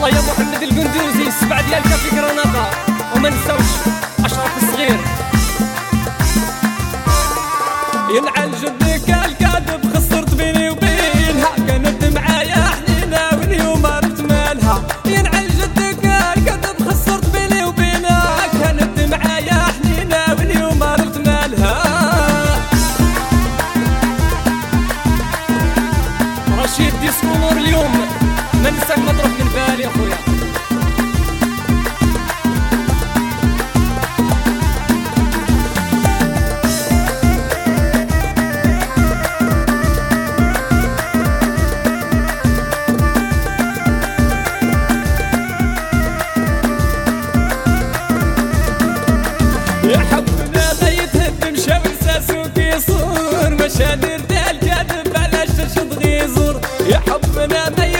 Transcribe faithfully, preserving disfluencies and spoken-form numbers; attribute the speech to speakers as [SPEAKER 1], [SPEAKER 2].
[SPEAKER 1] الله يا محمد القندوزي السبع ديالك في كرناطة، وما نساوش أشرف الصغير.
[SPEAKER 2] ينعل جدك الكاذب خسرت بيني وبينها، كانت معايا حنينة واليوم عرفت مالها. ينعل جدك الكاذب خسرت بيني وبينها، كانت معايا حنينة واليوم عرفت مالها.
[SPEAKER 1] رشيد ديسكو نور اليوم ما نساك مطروح من بالي اخويا.
[SPEAKER 2] يا حبنا ما يتهد مشى ونساسو كيصور، مشى درت الكاذب علاش تشد غيزور. يا حبنا ما